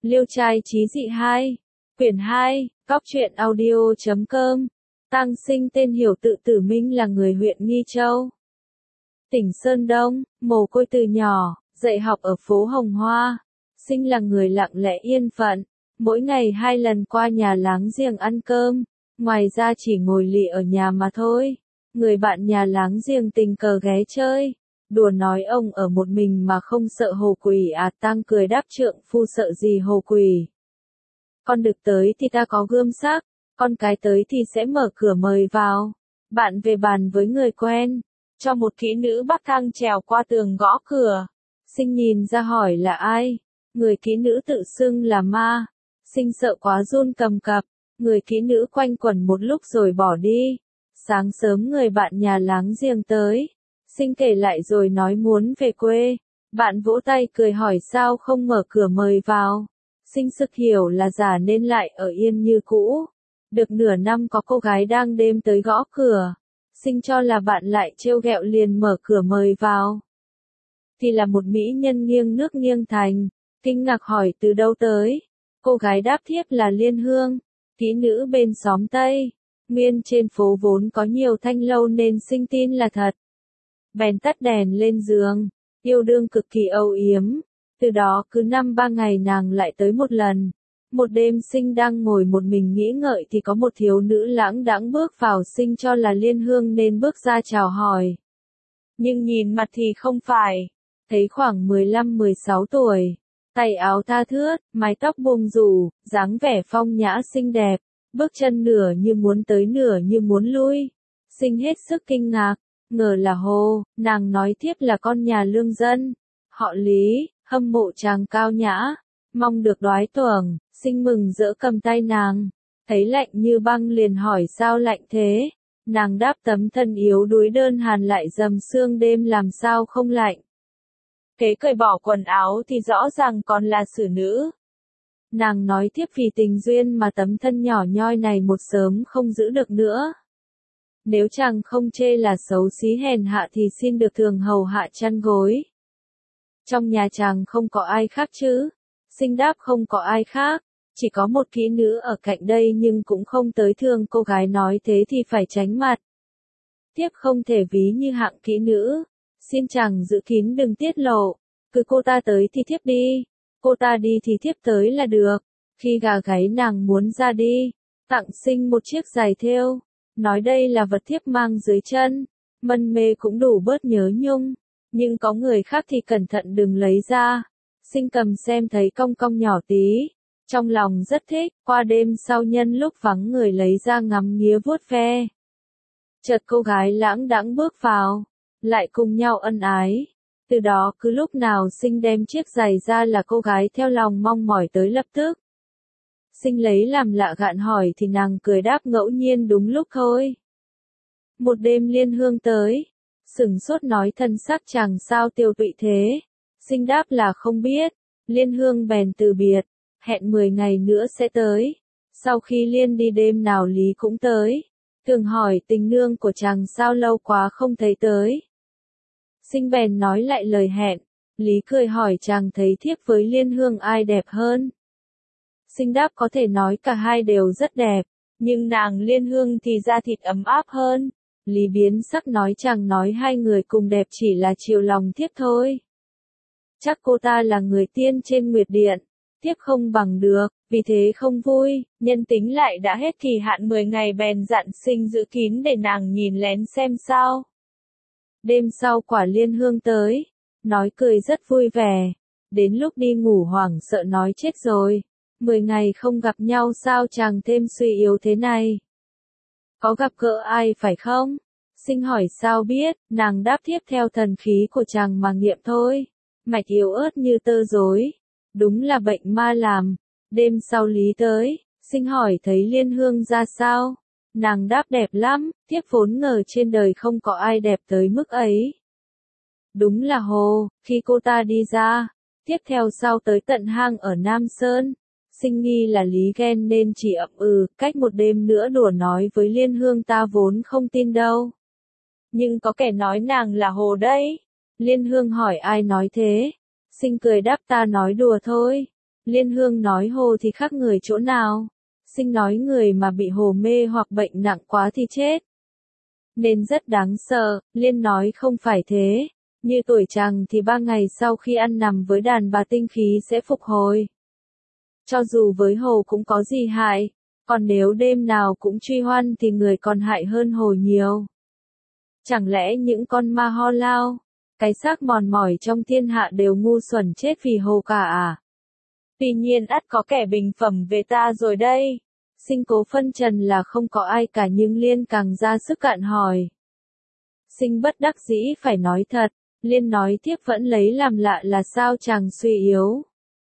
Liêu trai chí dị 2, quyển 2, Cóc truyện audio.com. Tang Sinh tên Hiểu tự Tử Minh là người huyện Nghi Châu, tỉnh Sơn Đông, mồ côi từ nhỏ, dạy học ở phố Hồng Hoa. Sinh là người lặng lẽ yên phận, mỗi ngày 2 lần qua nhà láng giềng ăn cơm, ngoài ra chỉ ngồi lì ở nhà mà thôi. Người bạn nhà láng giềng tình cờ ghé chơi, đùa nói ông ở một mình mà không sợ hồ quỷ à. Tang cười đáp trượng phu sợ gì hồ quỷ. Con đực tới thì ta có gươm sắc, con cái tới thì sẽ mở cửa mời vào. Bạn về bàn với người quen, cho một kỹ nữ bắc thang trèo qua tường gõ cửa. Sinh nhìn ra hỏi là ai, người kỹ nữ tự xưng là ma. Sinh sợ quá run cầm cập, người kỹ nữ quanh quẩn một lúc rồi bỏ đi. Sáng sớm người bạn nhà láng giềng tới, Sinh kể lại rồi nói muốn về quê. Bạn vỗ tay cười hỏi sao không mở cửa mời vào. Sinh sực hiểu là giả nên lại ở yên như cũ. Được nửa năm có cô gái đang đêm tới gõ cửa. Sinh cho là bạn lại trêu ghẹo liền mở cửa mời vào. Thì là một mỹ nhân nghiêng nước nghiêng thành. Kinh ngạc hỏi từ đâu tới. Cô gái đáp thiếp là Liên Hương, kỹ nữ bên xóm Tây. Nguyên trên phố vốn có nhiều thanh lâu nên Sinh tin là thật. Bèn tắt đèn lên giường, yêu đương cực kỳ âu yếm. Từ đó cứ 5-3 ngày nàng lại tới một lần. Một đêm Sinh đang ngồi một mình nghĩ ngợi thì có một thiếu nữ lãng đãng bước vào. Sinh cho là Liên Hương nên bước ra chào hỏi. Nhưng nhìn mặt thì không phải. Thấy khoảng 15-16 tuổi. Tay áo tha thướt, mái tóc buông rủ, dáng vẻ phong nhã xinh đẹp. Bước chân nửa như muốn tới nửa như muốn lui. Sinh hết sức kinh ngạc, ngờ là Hồ. Nàng nói tiếp là con nhà lương dân, họ Lý, hâm mộ chàng cao nhã, mong được đoái tuồng. Sinh mừng rỡ cầm tay nàng, thấy lạnh như băng liền hỏi sao lạnh thế. Nàng đáp tấm thân yếu đuối đơn hàn lại dầm sương đêm làm sao không lạnh. Kế cởi bỏ quần áo thì rõ ràng còn là xử nữ. Nàng nói tiếp vì tình duyên mà tấm thân nhỏ nhoi này một sớm không giữ được nữa. Nếu chàng không chê là xấu xí hèn hạ thì xin được thường hầu hạ chăn gối. Trong nhà chàng không có ai khác chứ? Sinh đáp không có ai khác, chỉ có một kỹ nữ ở cạnh đây nhưng cũng không tới thương. Cô gái nói thế thì phải tránh mặt. Thiếp không thể ví như hạng kỹ nữ, xin chàng giữ kín đừng tiết lộ, cứ cô ta tới thì thiếp đi, cô ta đi thì thiếp tới là được. Khi gà gáy nàng muốn ra đi, tặng Sinh một chiếc giày thêu, nói đây là vật thiếp mang dưới chân, mân mê cũng đủ bớt nhớ nhung, nhưng có người khác thì cẩn thận đừng lấy ra. Sinh cầm xem thấy cong cong nhỏ tí, trong lòng rất thích. Qua đêm sau nhân lúc vắng người lấy ra ngắm nghía vuốt ve. Chợt cô gái lãng đãng bước vào, lại cùng nhau ân ái. Từ đó cứ lúc nào Sinh đem chiếc giày ra là cô gái theo lòng mong mỏi tới lập tức. Sinh lấy làm lạ gạn hỏi thì nàng cười đáp ngẫu nhiên đúng lúc thôi. Một đêm Liên Hương tới, sửng sốt nói thân sắc chàng sao tiêu tụy thế. Sinh đáp là không biết. Liên Hương bèn từ biệt, hẹn 10 ngày nữa sẽ tới. Sau khi Liên đi đêm nào Lý cũng tới. Thường hỏi tình nương của chàng sao lâu quá không thấy tới. Sinh bèn nói lại lời hẹn. Lý cười hỏi chàng thấy thiếp với Liên Hương ai đẹp hơn. Sinh đáp có thể nói cả hai đều rất đẹp, nhưng nàng Liên Hương thì da thịt ấm áp hơn. Lý biến sắc nói chàng nói hai người cùng đẹp chỉ là chiều lòng thiếp thôi. Chắc cô ta là người tiên trên Nguyệt Điện, thiếp không bằng được, vì thế không vui. Nhân tính lại đã hết kỳ hạn 10 ngày bèn dặn Sinh giữ kín để nàng nhìn lén xem sao. Đêm sau quả Liên Hương tới, nói cười rất vui vẻ. Đến lúc đi ngủ hoảng sợ nói chết rồi. 10 ngày không gặp nhau sao chàng thêm suy yếu thế này? Có gặp gỡ ai phải không? Sinh hỏi sao biết, nàng đáp thiếp theo thần khí của chàng mà nghiệm thôi. Mạch yếu ớt như tơ rối. Đúng là bệnh ma làm. Đêm sau Lý tới, Sinh hỏi thấy Liên Hương ra sao? Nàng đáp đẹp lắm, thiếp vốn ngờ trên đời không có ai đẹp tới mức ấy. Đúng là Hồ, khi cô ta đi ra, tiếp theo sau tới tận hang ở Nam Sơn. Sinh nghi là Lý ghen nên chỉ ậm cách một đêm nữa đùa nói với Liên Hương ta vốn không tin đâu. Nhưng có kẻ nói nàng là Hồ đấy. Liên Hương hỏi ai nói thế? Sinh cười đáp ta nói đùa thôi. Liên Hương nói Hồ thì khác người chỗ nào? Sinh nói người mà bị hồ mê hoặc bệnh nặng quá thì chết. Nên rất đáng sợ, Liên nói không phải thế. Như tuổi chàng thì 3 ngày sau khi ăn nằm với đàn bà tinh khí sẽ phục hồi. Cho dù với Hồ cũng có gì hại, còn nếu đêm nào cũng truy hoan thì người còn hại hơn Hồ nhiều. Chẳng lẽ những con ma ho lao, cái xác mòn mỏi trong thiên hạ đều ngu xuẩn chết vì Hồ cả à? Tuy nhiên ắt có kẻ bình phẩm về ta rồi đây. Sinh cố phân trần là không có ai cả nhưng Liên càng ra sức cạn hỏi. Sinh bất đắc dĩ phải nói thật, Liên nói tiếp vẫn lấy làm lạ là sao chàng suy yếu.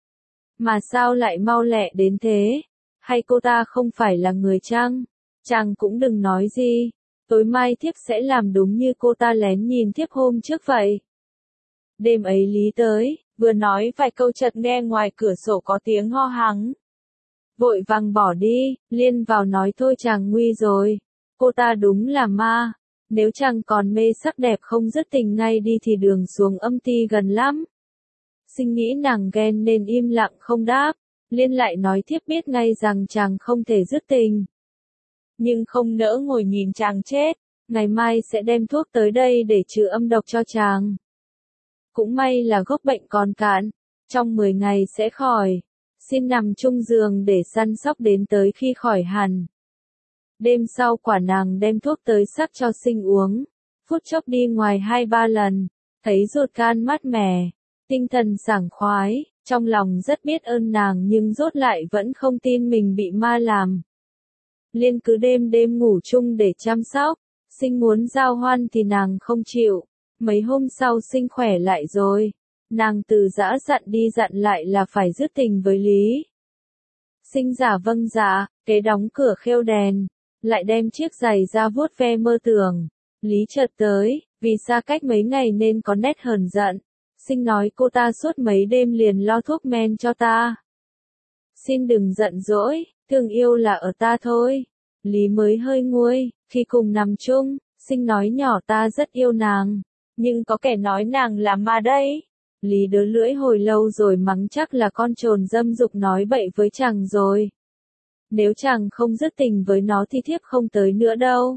Mà sao lại mau lẹ đến thế? Hay cô ta không phải là người chăng? Chàng cũng đừng nói gì, tối mai thiếp sẽ làm đúng như cô ta lén nhìn thiếp hôm trước vậy. Đêm ấy Lý tới, vừa nói vài câu chợt nghe ngoài cửa sổ có tiếng ho hắng. Vội vàng bỏ đi, Liên vào nói thôi chàng nguy rồi. Cô ta đúng là ma. Nếu chàng còn mê sắc đẹp không dứt tình ngay đi thì đường xuống âm ti gần lắm. Sinh nghĩ nàng ghen nên im lặng không đáp. Liên lại nói thiếp biết ngay rằng chàng không thể dứt tình. Nhưng không nỡ ngồi nhìn chàng chết. Ngày mai sẽ đem thuốc tới đây để trừ âm độc cho chàng. Cũng may là gốc bệnh còn cạn. Trong 10 ngày sẽ khỏi. Xin nằm chung giường để săn sóc đến tới khi khỏi hẳn. Đêm sau quả nàng đem thuốc tới sắc cho Sinh uống. Phút chốc đi ngoài 2-3 lần. Thấy ruột gan mát mẻ. Tinh thần sảng khoái. Trong lòng rất biết ơn nàng nhưng rốt lại vẫn không tin mình bị ma làm. Liên cứ đêm đêm ngủ chung để chăm sóc. Sinh muốn giao hoan thì nàng không chịu. Mấy hôm sau Sinh khỏe lại rồi. Nàng từ giã dặn đi dặn lại là phải dứt tình với Lý. Sinh giả vâng dạ, kế đóng cửa khêu đèn. Lại đem chiếc giày ra vuốt ve mơ tưởng. Lý chợt tới, vì xa cách mấy ngày nên có nét hờn giận. Sinh nói cô ta suốt mấy đêm liền lo thuốc men cho ta. Xin đừng giận dỗi, thương yêu là ở ta thôi. Lý mới hơi nguôi, khi cùng nằm chung, Sinh nói nhỏ ta rất yêu nàng. Nhưng có kẻ nói nàng là ma đây. Lý đớ lưỡi hồi lâu rồi mắng chắc là con trồn dâm dục nói bậy với chàng rồi. Nếu chàng không dứt tình với nó thì thiếp không tới nữa đâu.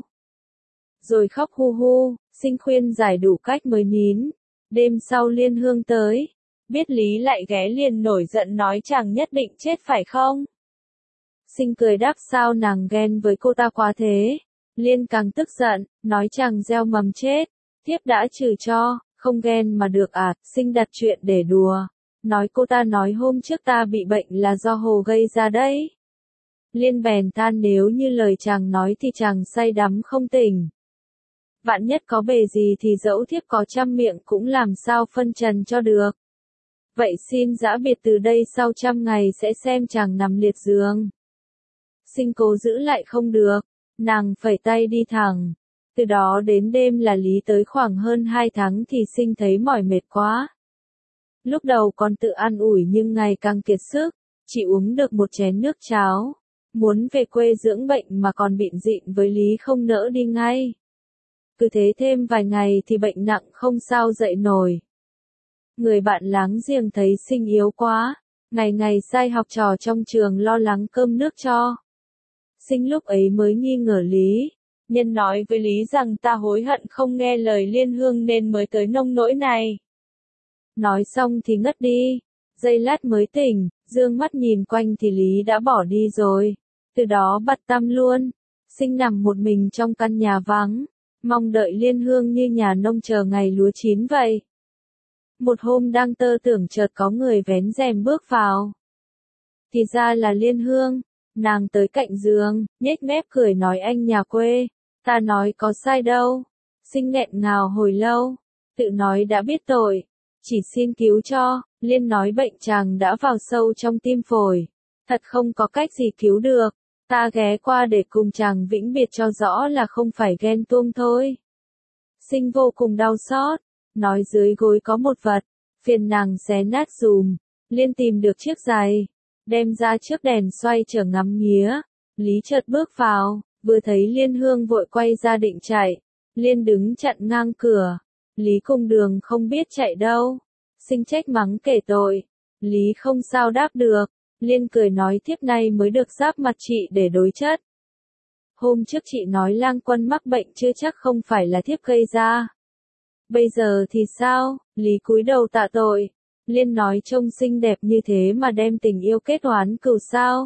Rồi khóc hu hu, Sinh khuyên giải đủ cách mới nín. Đêm sau Liên Hương tới. Biết Lý lại ghé liền nổi giận nói chàng nhất định chết phải không? Sinh cười đáp sao nàng ghen với cô ta quá thế. Liên càng tức giận, nói chàng gieo mầm chết. Thiếp đã trừ cho, không ghen mà được à, Sinh đặt chuyện để đùa. Nói cô ta nói hôm trước ta bị bệnh là do Hồ gây ra đấy. Liên bèn than nếu như lời chàng nói thì chàng say đắm không tỉnh. Vạn nhất có bề gì thì dẫu thiếp có trăm miệng cũng làm sao phân trần cho được. Vậy xin giã biệt từ đây sau 100 ngày sẽ xem chàng nằm liệt giường. Sinh cố giữ lại không được, nàng phẩy tay đi thẳng. Từ đó đến đêm là Lý tới khoảng hơn 2 tháng thì Sinh thấy mỏi mệt quá. Lúc đầu còn tự an ủi nhưng ngày càng kiệt sức, chỉ uống được một chén nước cháo. Muốn về quê dưỡng bệnh mà còn bịn rịn với Lý không nỡ đi ngay. Cứ thế thêm vài ngày thì bệnh nặng không sao dậy nổi. Người bạn láng giềng thấy Sinh yếu quá, ngày ngày sai học trò trong trường lo lắng cơm nước cho. Sinh lúc ấy mới nghi ngờ Lý. Nhân nói với Lý rằng ta hối hận không nghe lời Liên Hương nên mới tới nông nỗi này. Nói xong thì ngất đi. Giây lát mới tỉnh, dương mắt nhìn quanh thì Lý đã bỏ đi rồi. Từ đó bặt tăm luôn. Sinh nằm một mình trong căn nhà vắng. Mong đợi Liên Hương như nhà nông chờ ngày lúa chín vậy. Một hôm đang tơ tưởng chợt có người vén rèm bước vào. Thì ra là Liên Hương. Nàng tới cạnh giường, nhếch mép cười nói anh nhà quê. Ta nói có sai đâu. Sinh nghẹn ngào hồi lâu. Tự nói đã biết tội. Chỉ xin cứu cho. Liên nói bệnh chàng đã vào sâu trong tim phổi. Thật không có cách gì cứu được. Ta ghé qua để cùng chàng vĩnh biệt cho rõ là không phải ghen tuông thôi. Sinh vô cùng đau xót. Nói dưới gối có một vật. Phiền nàng xé nát dùm. Liên tìm được chiếc giày. Đem ra trước đèn xoay trở ngắm nghía. Lý chợt bước vào. Vừa thấy Liên Hương vội quay ra định chạy. Liên đứng chặn ngang cửa. Lý cùng đường không biết chạy đâu. Sinh trách mắng kể tội. Lý không sao đáp được. Liên cười nói thiếp nay mới được giáp mặt chị để đối chất. Hôm trước chị nói Lang Quân mắc bệnh chưa chắc không phải là thiếp gây ra. Bây giờ thì sao? Lý cúi đầu tạ tội. Liên nói trông xinh đẹp như thế mà đem tình yêu kết oán cừu sao?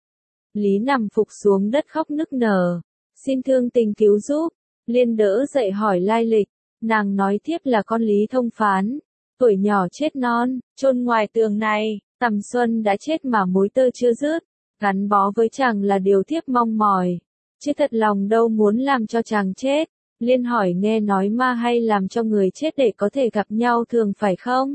Lý nằm phục xuống đất khóc nức nở. Xin thương tình cứu giúp. Liên đỡ dậy hỏi lai lịch. Nàng nói thiếp là con Lý Thông Phán. Tuổi nhỏ chết non, chôn ngoài tường này. Tầm xuân đã chết mà mối tơ chưa dứt. Gắn bó với chàng là điều thiếp mong mỏi. Chứ thật lòng đâu muốn làm cho chàng chết. Liên hỏi nghe nói ma hay làm cho người chết để có thể gặp nhau thường phải không?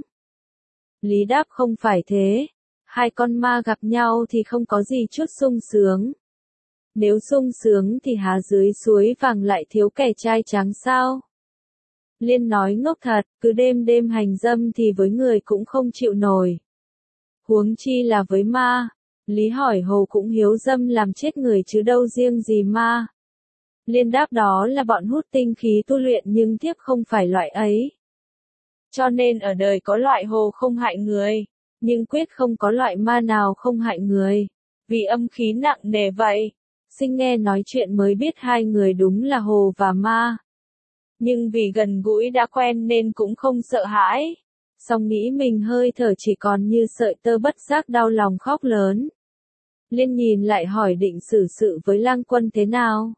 Lý đáp không phải thế. Hai con ma gặp nhau thì không có gì chút sung sướng. Nếu sung sướng thì há dưới suối vàng lại thiếu kẻ trai tráng sao? Liên nói ngốc thật, cứ đêm đêm hành dâm thì với người cũng không chịu nổi. Huống chi là với ma. Lý hỏi Hồ cũng hiếu dâm làm chết người chứ đâu riêng gì ma. Liên đáp đó là bọn hút tinh khí tu luyện nhưng thiếp không phải loại ấy. Cho nên ở đời có loại hồ không hại người, nhưng quyết không có loại ma nào không hại người. Vì âm khí nặng nề vậy. Sinh nghe nói chuyện mới biết hai người đúng là hồ và ma. Nhưng vì gần gũi đã quen nên cũng không sợ hãi. Song nghĩ mình hơi thở chỉ còn như sợi tơ bất giác đau lòng khóc lớn. Liên nhìn lại hỏi định xử sự với Lang Quân thế nào.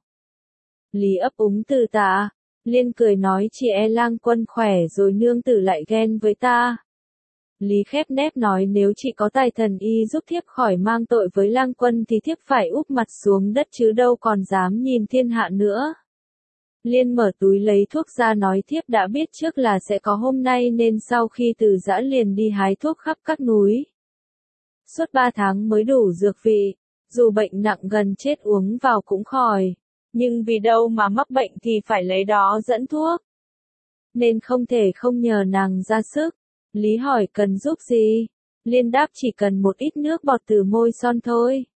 Lý ấp úng từ tạ. Liên cười nói chị Lang Quân khỏe rồi nương tử lại ghen với ta. Lý khép nép nói nếu chị có tài thần y giúp thiếp khỏi mang tội với Lang Quân thì thiếp phải úp mặt xuống đất chứ đâu còn dám nhìn thiên hạ nữa. Liên mở túi lấy thuốc ra nói thiếp đã biết trước là sẽ có hôm nay nên sau khi từ giã liền đi hái thuốc khắp các núi. Suốt 3 tháng mới đủ dược vị, dù bệnh nặng gần chết uống vào cũng khỏi. Nhưng vì đâu mà mắc bệnh thì phải lấy đó dẫn thuốc. Nên không thể không nhờ nàng ra sức. Lý hỏi cần giúp gì? Liên đáp chỉ cần một ít nước bọt từ môi son thôi.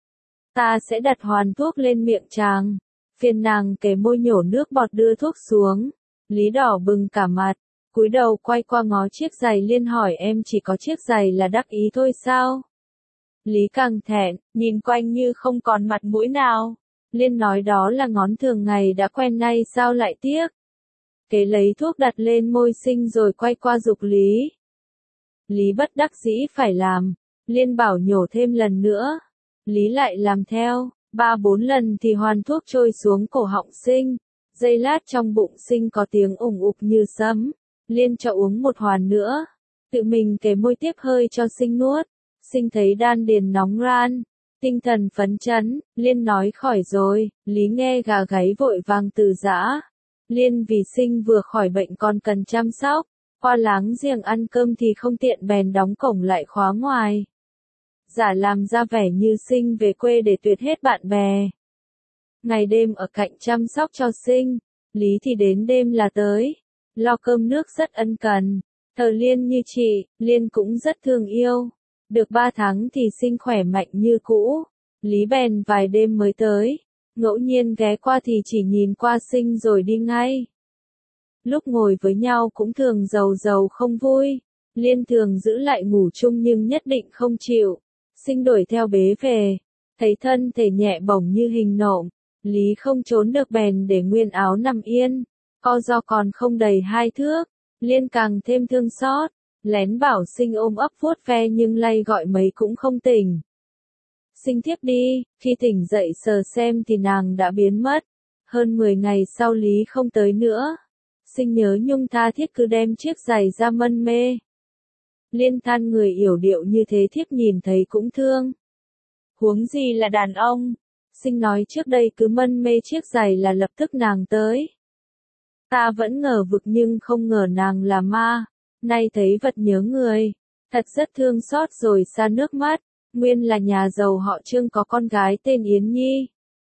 Ta sẽ đặt hoàn thuốc lên miệng chàng. Phiền nàng kề môi nhổ nước bọt đưa thuốc xuống. Lý đỏ bừng cả mặt. Cúi đầu quay qua ngó chiếc giày Liên hỏi em chỉ có chiếc giày là đắc ý thôi sao? Lý càng thẹn, nhìn quanh như không còn mặt mũi nào. Liên nói đó là ngón thường ngày đã quen nay sao lại tiếc. Kế lấy thuốc đặt lên môi Sinh rồi quay qua giục Lý. Lý bất đắc dĩ phải làm. Liên bảo nhổ thêm lần nữa. Lý lại làm theo. 3-4 lần thì hoàn thuốc trôi xuống cổ họng Sinh. Giây lát trong bụng Sinh có tiếng ủng ục như sấm. Liên cho uống một hoàn nữa. Tự mình kề môi tiếp hơi cho Sinh nuốt. Sinh thấy đan điền nóng ran. Tinh thần phấn chấn, Liên nói khỏi rồi. Lý nghe gà gáy vội vàng từ giã. Liên vì Sinh vừa khỏi bệnh còn cần chăm sóc. Qua láng giềng ăn cơm thì không tiện bèn đóng cổng lại khóa ngoài. Giả làm ra vẻ như Sinh về quê để tuyệt hết bạn bè. Ngày đêm ở cạnh chăm sóc cho Sinh. Lý thì đến đêm là tới. Lo cơm nước rất ân cần. Thờ Liên như chị, Liên cũng rất thương yêu. Được 3 tháng thì Sinh khỏe mạnh như cũ. Lý bèn vài đêm mới tới. Ngẫu nhiên ghé qua thì chỉ nhìn qua Sinh rồi đi ngay. Lúc ngồi với nhau cũng thường giàu giàu không vui. Liên thường giữ lại ngủ chung nhưng nhất định không chịu. Sinh đuổi theo bế về. Thấy thân thể nhẹ bổng như hình nộm. Lý không trốn được bèn để nguyên áo nằm yên. Co do còn không đầy 2 thước. Liên càng thêm thương xót. Lén bảo Sinh ôm ấp vuốt ve nhưng lay gọi mấy cũng không tỉnh. Sinh thiếp đi, khi tỉnh dậy sờ xem thì nàng đã biến mất. Hơn 10 ngày sau Lý không tới nữa. Sinh nhớ nhung tha thiết cứ đem chiếc giày ra mân mê. Liên than người yểu điệu như thế thiếp nhìn thấy cũng thương. Huống gì là đàn ông. Sinh nói trước đây cứ mân mê chiếc giày là lập tức nàng tới. Ta vẫn ngờ vực nhưng không ngờ nàng là ma. Nay thấy vật nhớ người. Thật rất thương xót rồi xa nước mắt. Nguyên là nhà giàu họ Trương có con gái tên Yến Nhi.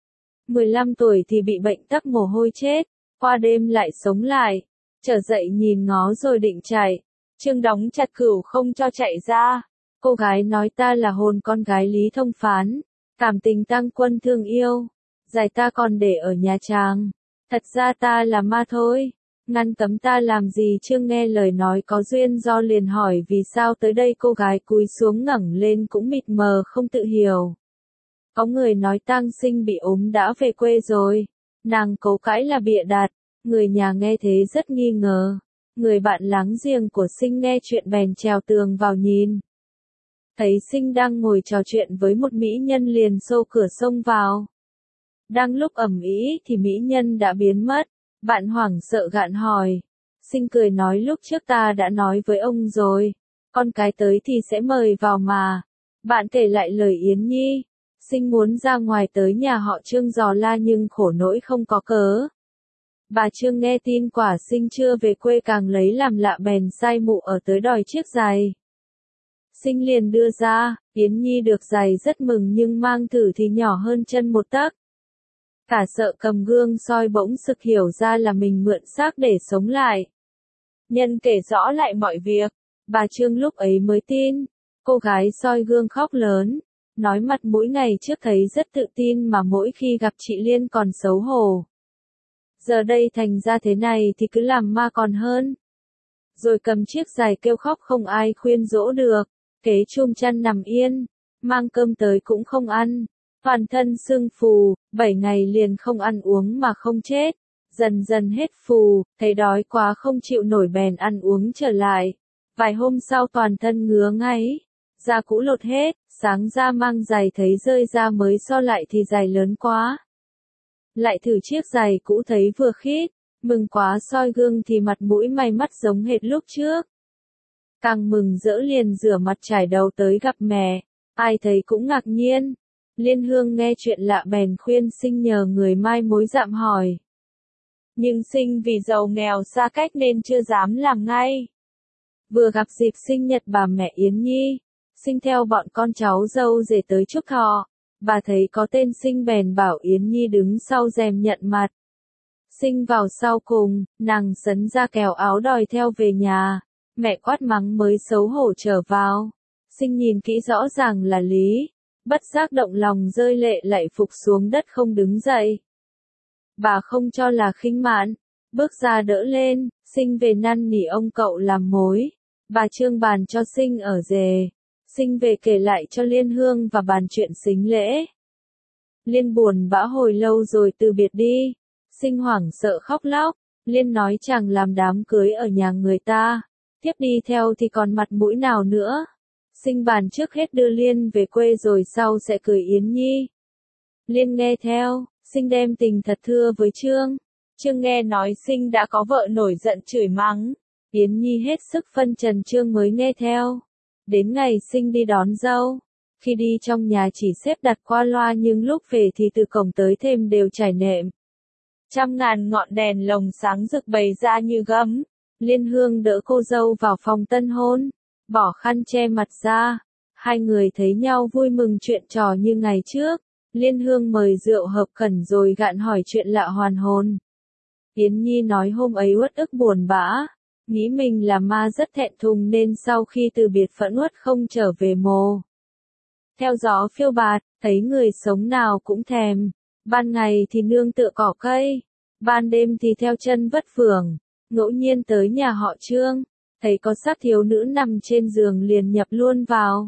15 tuổi thì bị bệnh tắc mồ hôi chết. Qua đêm lại sống lại. Trở dậy nhìn ngó rồi định chạy. Trương đóng chặt cửu không cho chạy ra. Cô gái nói ta là hồn con gái Lý Thông Phán. Cảm tình tăng quân thương yêu. Giày ta còn để ở nhà chàng. Thật ra ta là ma thôi. ngăn cấm ta làm gì? Trương nghe lời nói có duyên do liền hỏi vì sao tới đây. Cô gái cúi xuống ngẩng lên cũng mịt mờ không tự hiểu. Có người nói tang sinh bị ốm đã về quê rồi. Nàng cố cãi là bịa đặt. Người nhà nghe thế rất nghi ngờ. Người bạn láng giềng của Sinh nghe chuyện bèn trèo tường vào nhìn. Thấy Sinh đang ngồi trò chuyện với một mỹ nhân liền xô cửa xông vào. Đang lúc ầm ĩ thì mỹ nhân đã biến mất. Bạn hoảng sợ gạn hỏi. Sinh cười nói lúc trước ta đã nói với ông rồi. Con cái tới thì sẽ mời vào mà. Bạn kể lại lời Yến Nhi. Sinh muốn ra ngoài tới nhà họ Trương dò la nhưng khổ nỗi không có cớ. Bà Trương nghe tin quả Sinh chưa về quê càng lấy làm lạ bèn sai mụ ở tới đòi chiếc giày. Sinh liền đưa ra, Yến Nhi được giày rất mừng nhưng mang thử thì nhỏ hơn chân một tấc. Cả sợ cầm gương soi bỗng sực hiểu ra là mình mượn xác để sống lại. Nhân kể rõ lại mọi việc, bà Trương lúc ấy mới tin. Cô gái soi gương khóc lớn, nói mặt mũi ngày trước thấy rất tự tin mà mỗi khi gặp chị Liên còn xấu hổ. Giờ đây thành ra thế này thì cứ làm ma còn hơn. Rồi cầm chiếc giày kêu khóc không ai khuyên dỗ được, kế chum chăn nằm yên, mang cơm tới cũng không ăn, toàn thân sưng phù, 7 ngày liền không ăn uống mà không chết, dần dần hết phù, thấy đói quá không chịu nổi bèn ăn uống trở lại, vài hôm sau toàn thân ngứa ngáy, da cũ lột hết, sáng ra mang giày thấy rơi ra mới so lại thì giày lớn quá. Lại thử chiếc giày cũ thấy vừa khít, mừng quá soi gương thì mặt mũi may mắt giống hệt lúc trước. Càng mừng rỡ liền rửa mặt chải đầu tới gặp mẹ, ai thấy cũng ngạc nhiên. Liên Hương nghe chuyện lạ bèn khuyên Sinh nhờ người mai mối dạm hỏi. Nhưng Sinh vì giàu nghèo xa cách nên chưa dám làm ngay. Vừa gặp dịp sinh nhật bà mẹ Yến Nhi, Sinh theo bọn con cháu dâu rể tới chúc thọ. Bà thấy có tên Sinh bèn bảo Yến Nhi đứng sau rèm nhận mặt. Sinh vào sau cùng, nàng sấn ra kèo áo đòi theo về nhà. Mẹ quát mắng mới xấu hổ trở vào. Sinh nhìn kỹ rõ ràng là lý. Bất giác động lòng rơi lệ lạy phục xuống đất không đứng dậy. Bà không cho là khinh mạn. Bước ra đỡ lên, Sinh về năn nỉ ông cậu làm mối. Bà Trương bàn cho Sinh ở rề. Sinh về kể lại cho Liên Hương và bàn chuyện sính lễ. Liên buồn bã hồi lâu rồi từ biệt đi. Sinh hoảng sợ khóc lóc. Liên nói chàng làm đám cưới ở nhà người ta. Tiếp đi theo thì còn mặt mũi nào nữa. Sinh bàn trước hết đưa Liên về quê rồi sau sẽ cưới Yến Nhi. Liên nghe theo, Sinh đem tình thật thưa với Trương. Trương nghe nói Sinh đã có vợ nổi giận chửi mắng. Yến Nhi hết sức phân trần Trương mới nghe theo. Đến ngày Sinh đi đón dâu. Khi đi trong nhà chỉ xếp đặt qua loa nhưng lúc về thì từ cổng tới thềm đều trải nệm. Trăm ngàn ngọn đèn lồng sáng rực bày ra như gấm. Liên Hương đỡ cô dâu vào phòng tân hôn. Bỏ khăn che mặt ra. Hai người thấy nhau vui mừng chuyện trò như ngày trước. Liên Hương mời rượu hợp khẩn rồi gạn hỏi chuyện lạ hoàn hồn. Yến Nhi nói hôm ấy uất ức buồn bã. Nghĩ mình là ma rất thẹn thùng nên sau khi từ biệt phẫn uất không trở về mồ. Theo gió phiêu bạt, thấy người sống nào cũng thèm. Ban ngày thì nương tựa cỏ cây. Ban đêm thì theo chân vất vưởng. Ngẫu nhiên tới nhà họ Trương. Thấy có xác thiếu nữ nằm trên giường liền nhập luôn vào.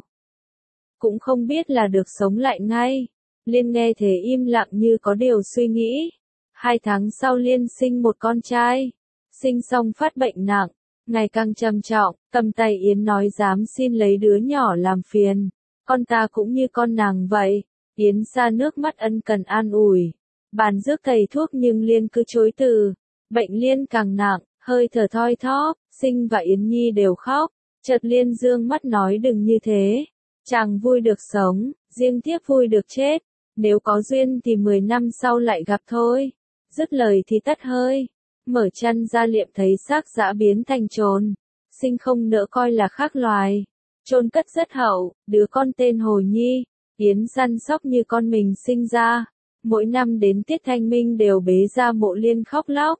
Cũng không biết là được sống lại ngay. Liên nghe thế im lặng như có điều suy nghĩ. 2 tháng sau Liên sinh một con trai. Sinh xong phát bệnh nặng, ngày càng trầm trọng, cầm tay Yến nói dám xin lấy đứa nhỏ làm phiền. Con ta cũng như con nàng vậy. Yến ra nước mắt ân cần an ủi. Bàn rước thầy thuốc nhưng Liên cứ chối từ. Bệnh Liên càng nặng, hơi thở thoi thóp, Sinh và Yến Nhi đều khóc. Chợt Liên dương mắt nói đừng như thế. Chàng vui được sống, riêng thiếp vui được chết. Nếu có duyên thì 10 năm sau lại gặp thôi. Dứt lời thì tắt hơi. Mở chăn ra liệm thấy xác dã biến thành chồn. Sinh không nỡ coi là khác loài. Chôn cất rất hậu, đứa con tên Hồ Nhi. Yến săn sóc như con mình sinh ra. Mỗi năm đến tiết thanh minh đều bế ra mộ Liên khóc lóc.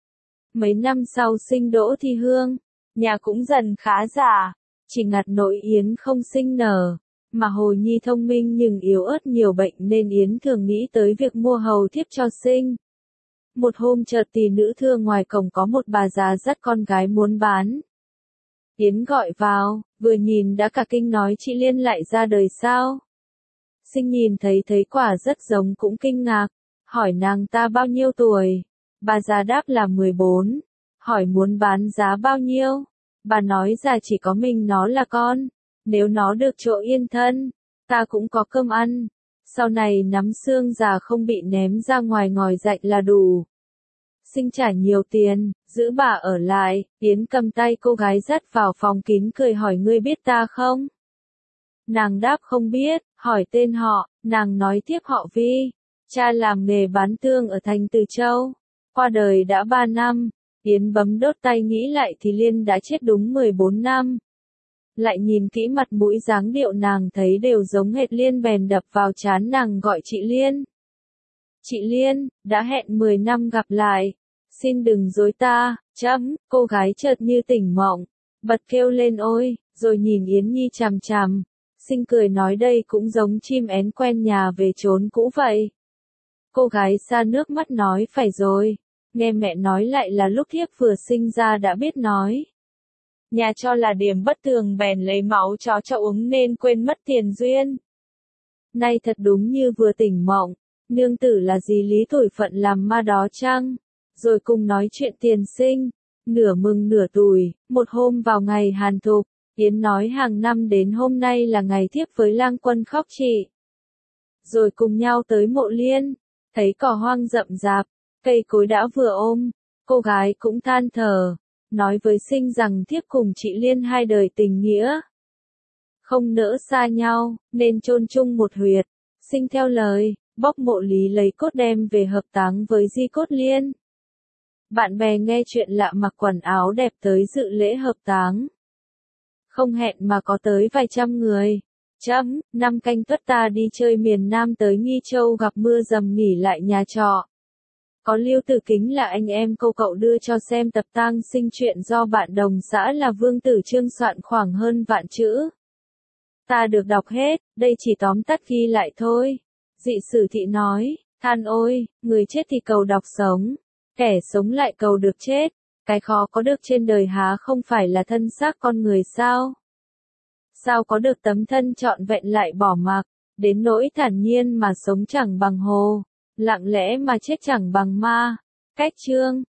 Mấy năm sau sinh Đỗ Thi Hương. Nhà cũng dần khá giả. Chỉ ngặt nỗi Yến không sinh nở. Mà Hồ Nhi thông minh nhưng yếu ớt nhiều bệnh nên Yến thường nghĩ tới việc mua hầu thiếp cho sinh. Một hôm chợt tỷ nữ thưa ngoài cổng có một bà già dắt con gái muốn bán. Yến gọi vào, vừa nhìn đã cả kinh nói chị Liên lại ra đời sao? Sinh nhìn thấy quả rất giống cũng kinh ngạc, hỏi nàng ta bao nhiêu tuổi? Bà già đáp là 14, hỏi muốn bán giá bao nhiêu? Bà nói già chỉ có mình nó là con, nếu nó được chỗ yên thân, ta cũng có cơm ăn, sau này nắm xương già không bị ném ra ngoài ngòi rạnh là đủ. Sinh trả nhiều tiền, giữ bà ở lại, Yến cầm tay cô gái dắt vào phòng kín cười hỏi ngươi biết ta không? Nàng đáp không biết, hỏi tên họ, nàng nói tiếp họ Vi, cha làm nghề bán tương ở thành Từ Châu, qua đời đã 3 năm, Yến bấm đốt tay nghĩ lại thì Liên đã chết đúng 14 năm. Lại nhìn kỹ mặt mũi dáng điệu nàng thấy đều giống hệt Liên bèn đập vào trán nàng gọi chị Liên. Chị Liên, đã hẹn 10 năm gặp lại, xin đừng dối ta, cô gái chợt như tỉnh mộng, bật kêu lên ôi, rồi nhìn Yến Nhi chằm chằm. Sinh cười nói đây cũng giống chim én quen nhà về chốn cũ vậy. Cô gái xa nước mắt nói phải rồi, nghe mẹ nói lại là lúc thiếp vừa sinh ra đã biết nói. Nhà cho là điểm bất thường bèn lấy máu chó cho uống nên quên mất tiền duyên. Nay thật đúng như vừa tỉnh mộng, nương tử là gì lý thổi phận làm ma đó chăng? Rồi cùng nói chuyện tiền sinh, nửa mừng nửa tủi, một hôm vào ngày Hàn Thục. Yến nói hàng năm đến hôm nay là ngày thiếp với lang quân khóc chị. Rồi cùng nhau tới mộ Liên, thấy cỏ hoang rậm rạp, cây cối đã vừa ôm, cô gái cũng than thở, nói với Sinh rằng thiếp cùng chị Liên hai đời tình nghĩa. Không nỡ xa nhau, nên chôn chung một huyệt. Sinh theo lời, bóc mộ Lý lấy cốt đem về hợp táng với di cốt Liên. Bạn bè nghe chuyện lạ mặc quần áo đẹp tới dự lễ hợp táng. Không hẹn mà có tới vài trăm người. Năm Canh Tuất ta đi chơi miền Nam tới Nghi Châu gặp mưa dầm nghỉ lại nhà trọ. Có Lưu Tử Kính là anh em cậu đưa cho xem tập tang sinh chuyện do bạn đồng xã là Vương Tử Trương soạn khoảng hơn vạn chữ. Ta được đọc hết, đây chỉ tóm tắt ghi lại thôi. Dị Sử Thị nói, than ôi, người chết thì cầu đọc sống, kẻ sống lại cầu được chết. Cái khó có được trên đời há không phải là thân xác con người sao? Sao có được tấm thân trọn vẹn lại bỏ mặc, đến nỗi thản nhiên mà sống chẳng bằng hồ, lặng lẽ mà chết chẳng bằng ma. Cách chương